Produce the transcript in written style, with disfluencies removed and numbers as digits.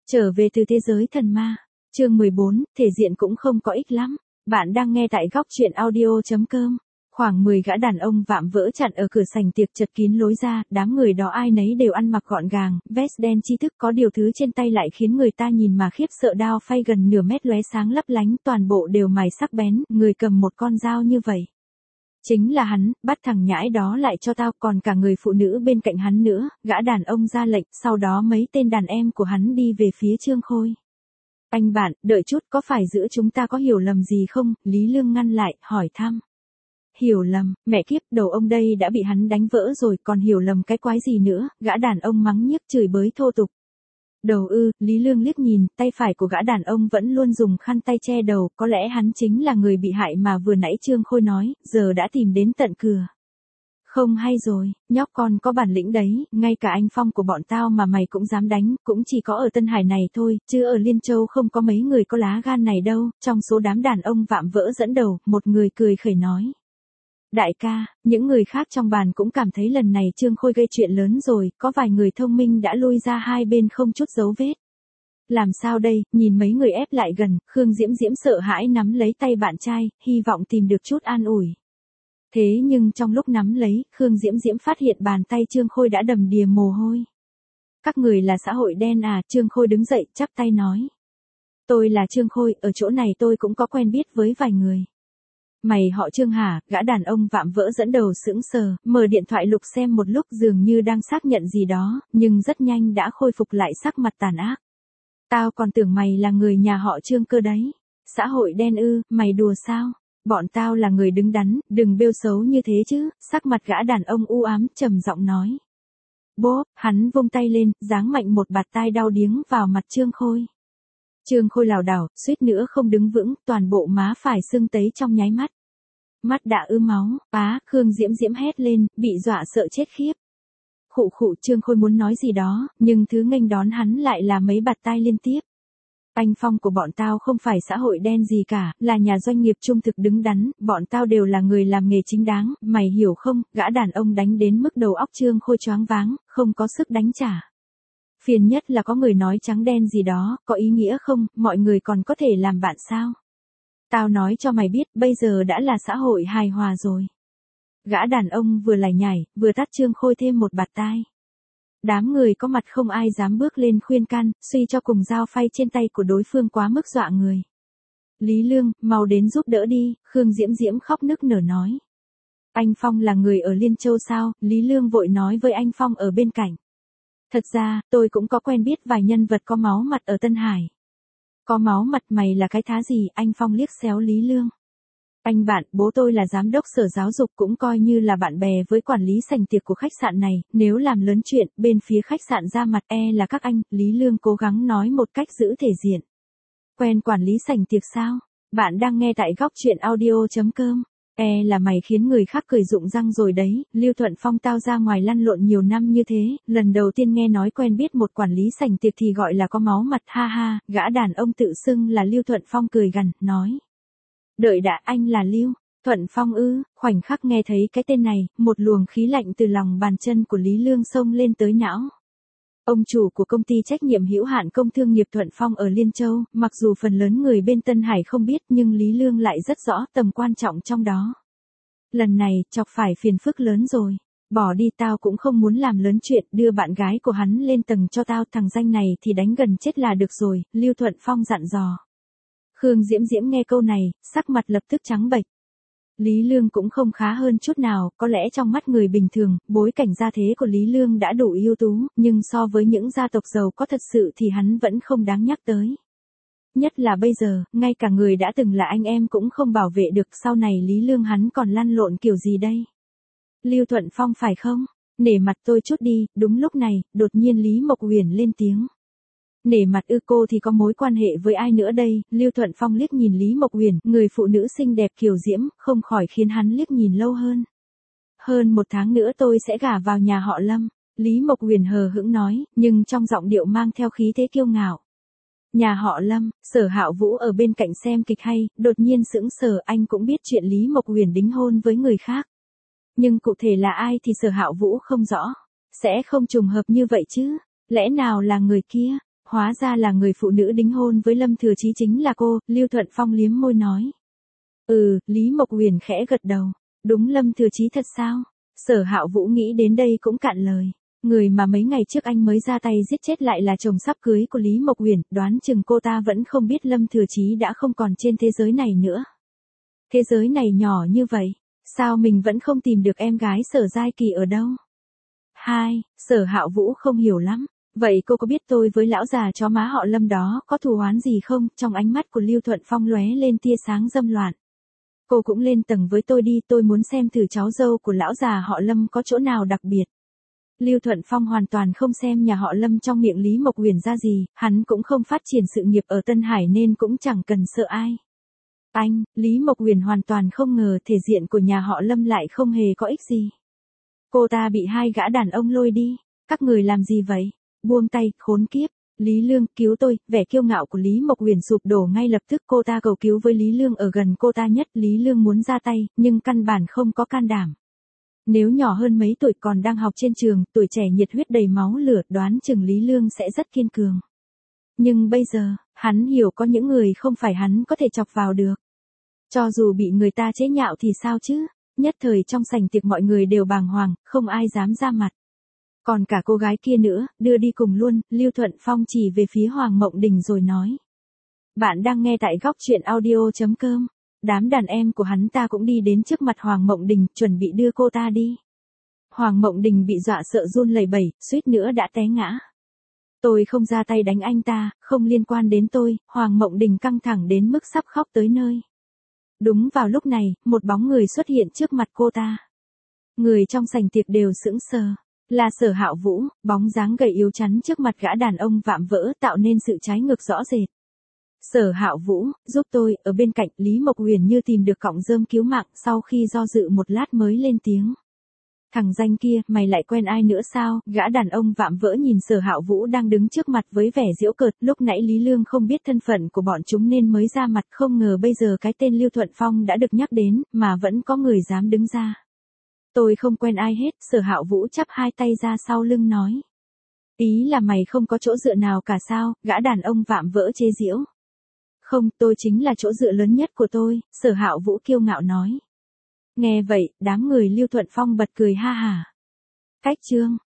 Trở về từ thế giới thần ma. Chương 14, thể diện cũng không có ích lắm. Bạn đang nghe tại góc truyện audio.com. Khoảng 10 gã đàn ông vạm vỡ chặn ở cửa sảnh tiệc chật kín lối ra, đám người đó ai nấy đều ăn mặc gọn gàng, vest đen chi thức, có điều thứ trên tay lại khiến người ta nhìn mà khiếp sợ, đao phay gần nửa mét lóe sáng lấp lánh, toàn bộ đều mài sắc bén, người cầm một con dao như vậy. Chính là hắn, bắt thằng nhãi đó lại cho tao, còn cả người phụ nữ bên cạnh hắn nữa. Gã đàn ông ra lệnh, sau đó mấy tên đàn em của hắn đi về phía Trương Khôi. Anh bạn, đợi chút, có phải giữa chúng ta có hiểu lầm gì không? Lý Lương ngăn lại, hỏi thăm. Hiểu lầm, mẹ kiếp, đầu ông đây đã bị hắn đánh vỡ rồi, còn hiểu lầm cái quái gì nữa? Gã đàn ông mắng nhiếc chửi bới thô tục. Đầu ư, Lý Lương liếc nhìn, tay phải của gã đàn ông vẫn luôn dùng khăn tay che đầu, có lẽ hắn chính là người bị hại mà vừa nãy Trương Khôi nói, giờ đã tìm đến tận cửa. Không hay rồi, nhóc con có bản lĩnh đấy, ngay cả anh Phong của bọn tao mà mày cũng dám đánh, cũng chỉ có ở Tân Hải này thôi, chứ ở Liên Châu không có mấy người có lá gan này đâu. Trong số đám đàn ông vạm vỡ dẫn đầu, một người cười khẩy nói. Đại ca, những người khác trong bàn cũng cảm thấy lần này Trương Khôi gây chuyện lớn rồi, có vài người thông minh đã lui ra hai bên không chút dấu vết. Làm sao đây, nhìn mấy người ép lại gần, Khương Diễm Diễm sợ hãi nắm lấy tay bạn trai, hy vọng tìm được chút an ủi. Thế nhưng trong lúc nắm lấy, Khương Diễm Diễm phát hiện bàn tay Trương Khôi đã đầm đìa mồ hôi. Các người là xã hội đen à? Trương Khôi đứng dậy, chắp tay nói. Tôi là Trương Khôi, ở chỗ này tôi cũng có quen biết với vài người. Mày họ Trương hả? Gã đàn ông vạm vỡ dẫn đầu sững sờ, mở điện thoại lục xem một lúc dường như đang xác nhận gì đó, nhưng rất nhanh đã khôi phục lại sắc mặt tàn ác. Tao còn tưởng mày là người nhà họ Trương cơ đấy. Xã hội đen ư, mày đùa sao? Bọn tao là người đứng đắn, đừng bêu xấu như thế chứ. Sắc mặt gã đàn ông u ám trầm giọng nói. Bốp, hắn vung tay lên, giáng mạnh một bạt tai đau điếng vào mặt Trương Khôi. Trương Khôi lảo đảo, suýt nữa không đứng vững, toàn bộ má phải sưng tấy trong nháy mắt. Mắt đã ứ máu, Khương Diễm Diễm hét lên, bị dọa sợ chết khiếp. Khụ khụ, Trương Khôi muốn nói gì đó, nhưng thứ nghênh đón hắn lại là mấy bạt tai liên tiếp. Anh Phong của bọn tao không phải xã hội đen gì cả, là nhà doanh nghiệp trung thực đứng đắn, bọn tao đều là người làm nghề chính đáng, mày hiểu không? Gã đàn ông đánh đến mức đầu óc Trương Khôi choáng váng, không có sức đánh trả. Phiền nhất là có người nói trắng đen gì đó, có ý nghĩa không, mọi người còn có thể làm bạn sao? Tao nói cho mày biết, bây giờ đã là xã hội hài hòa rồi. Gã đàn ông vừa lải nhải, vừa tát Trương Khôi thêm một bạt tai. Đám người có mặt không ai dám bước lên khuyên can, suy cho cùng dao phay trên tay của đối phương quá mức dọa người. Lý Lương, mau đến giúp đỡ đi, Khương Diễm Diễm khóc nức nở nói. Anh Phong là người ở Liên Châu sao? Lý Lương vội nói với anh Phong ở bên cạnh. Thật ra, tôi cũng có quen biết vài nhân vật có máu mặt ở Tân Hải. Có máu mặt mày là cái thá gì? Anh Phong liếc xéo Lý Lương. Anh bạn, bố tôi là giám đốc sở giáo dục, cũng coi như là bạn bè với quản lý sảnh tiệc của khách sạn này, nếu làm lớn chuyện, bên phía khách sạn ra mặt là các anh. Lý Lương cố gắng nói một cách giữ thể diện. Quen quản lý sảnh tiệc sao? Bạn đang nghe tại góc truyện audio.com. Là mày khiến người khác cười rụng răng rồi đấy. Lưu Thuận Phong, tao ra ngoài lăn lộn nhiều năm như thế, lần đầu tiên nghe nói quen biết một quản lý sảnh tiệc thì gọi là có máu mặt, ha ha. Gã đàn ông tự xưng là Lưu Thuận Phong cười gằn, nói. Đợi đã, anh là Lưu Thuận Phong ư? Khoảnh khắc nghe thấy cái tên này, một luồng khí lạnh từ lòng bàn chân của Lý Lương xông lên tới não. Ông chủ của công ty trách nhiệm hữu hạn công thương nghiệp Thuận Phong ở Liên Châu, mặc dù phần lớn người bên Tân Hải không biết nhưng Lý Lương lại rất rõ tầm quan trọng trong đó. Lần này, chọc phải phiền phức lớn rồi. Bỏ đi, tao cũng không muốn làm lớn chuyện, đưa bạn gái của hắn lên tầng cho tao, thằng danh này thì đánh gần chết là được rồi, Lưu Thuận Phong dặn dò. Khương Diễm Diễm nghe câu này, sắc mặt lập tức trắng bệch. Lý Lương cũng không khá hơn chút nào, có lẽ trong mắt người bình thường, bối cảnh gia thế của Lý Lương đã đủ ưu tú, nhưng so với những gia tộc giàu có thật sự thì hắn vẫn không đáng nhắc tới. Nhất là bây giờ, ngay cả người đã từng là anh em cũng không bảo vệ được, sau này Lý Lương hắn còn lăn lộn kiểu gì đây? Lưu Thuận Phong phải không? Nể mặt tôi chút đi. Đúng lúc này, đột nhiên Lý Mộc Uyển lên tiếng. Nể mặt ư? Cô thì có mối quan hệ với ai nữa đây? Lưu Thuận Phong liếc nhìn Lý Mộc Uyển, người phụ nữ xinh đẹp kiều diễm, không khỏi khiến hắn liếc nhìn lâu hơn. Hơn 1 tháng nữa tôi sẽ gả vào nhà họ Lâm. Lý Mộc Uyển hờ hững nói, nhưng trong giọng điệu mang theo khí thế kiêu ngạo. Nhà họ Lâm? Sở Hạo Vũ ở bên cạnh xem kịch hay, đột nhiên sững sờ, anh cũng biết chuyện Lý Mộc Uyển đính hôn với người khác. Nhưng cụ thể là ai thì Sở Hạo Vũ không rõ. Sẽ không trùng hợp như vậy chứ? Lẽ nào là người kia? Hóa ra là người phụ nữ đính hôn với Lâm Thừa Chí chính là cô, Lưu Thuận Phong liếm môi nói. Lý Mộc Huyền khẽ gật đầu. Đúng Lâm Thừa Chí thật sao? Sở Hạo Vũ nghĩ đến đây cũng cạn lời. Người mà mấy ngày trước anh mới ra tay giết chết lại là chồng sắp cưới của Lý Mộc Huyền, đoán chừng cô ta vẫn không biết Lâm Thừa Chí đã không còn trên thế giới này nữa. Thế giới này nhỏ như vậy, sao mình vẫn không tìm được em gái Sở Giai Kỳ ở đâu? Sở Hạo Vũ không hiểu lắm. Vậy cô có biết tôi với lão già chó má họ Lâm đó có thù oán gì không? Trong ánh mắt của Lưu Thuận Phong lóe lên tia sáng dâm loạn. Cô cũng lên tầng với tôi đi, tôi muốn xem thử cháu dâu của lão già họ Lâm có chỗ nào đặc biệt. Lưu Thuận Phong hoàn toàn không xem nhà họ Lâm trong miệng Lý Mộc Huyền ra gì, hắn cũng không phát triển sự nghiệp ở Tân Hải nên cũng chẳng cần sợ ai. Lý Mộc Huyền hoàn toàn không ngờ thể diện của nhà họ Lâm lại không hề có ích gì. Cô ta bị hai gã đàn ông lôi đi. Các người làm gì vậy? Buông tay, khốn kiếp. Lý Lương, cứu tôi. Vẻ kiêu ngạo của Lý Mộc Huyền sụp đổ ngay lập tức, cô ta cầu cứu với Lý Lương ở gần cô ta nhất. Lý Lương muốn ra tay, nhưng căn bản không có can đảm. Nếu nhỏ hơn mấy tuổi còn đang học trên trường, tuổi trẻ nhiệt huyết đầy máu lửa, đoán chừng Lý Lương sẽ rất kiên cường. Nhưng bây giờ, hắn hiểu có những người không phải hắn có thể chọc vào được. Cho dù bị người ta chế nhạo thì sao chứ? Nhất thời trong sảnh tiệc mọi người đều bàng hoàng, không ai dám ra mặt. Còn cả cô gái kia nữa, đưa đi cùng luôn, Lưu Thuận Phong chỉ về phía Hoàng Mộng Đình rồi nói. Bạn đang nghe tại góc truyện audio.com. Đám đàn em của hắn ta cũng đi đến trước mặt Hoàng Mộng Đình, chuẩn bị đưa cô ta đi. Hoàng Mộng Đình bị dọa sợ run lẩy bẩy, suýt nữa đã té ngã. Tôi không ra tay đánh anh ta, không liên quan đến tôi. Hoàng Mộng Đình căng thẳng đến mức sắp khóc tới nơi. Đúng vào lúc này, một bóng người xuất hiện trước mặt cô ta. Người trong sảnh tiệc đều sững sờ. Là Sở Hạo Vũ, bóng dáng gầy yếu chắn trước mặt gã đàn ông vạm vỡ tạo nên sự trái ngược rõ rệt. Sở Hạo Vũ, giúp tôi, ở bên cạnh Lý Mộc Huyền như tìm được cọng rơm cứu mạng sau khi do dự một lát mới lên tiếng. Thằng danh kia, mày lại quen ai nữa sao? Gã đàn ông vạm vỡ nhìn Sở Hạo Vũ đang đứng trước mặt với vẻ giễu cợt, lúc nãy Lý Lương không biết thân phận của bọn chúng nên mới ra mặt, không ngờ bây giờ cái tên Lưu Thuận Phong đã được nhắc đến, mà vẫn có người dám đứng ra. Tôi không quen ai hết, Sở Hạo Vũ chắp hai tay ra sau lưng nói. Ý là mày không có chỗ dựa nào cả sao? Gã đàn ông vạm vỡ chế giễu. Không, tôi chính là chỗ dựa lớn nhất của tôi, Sở Hạo Vũ kiêu ngạo nói. Nghe vậy, đám người Lưu Thuận Phong bật cười ha hả. Cách chương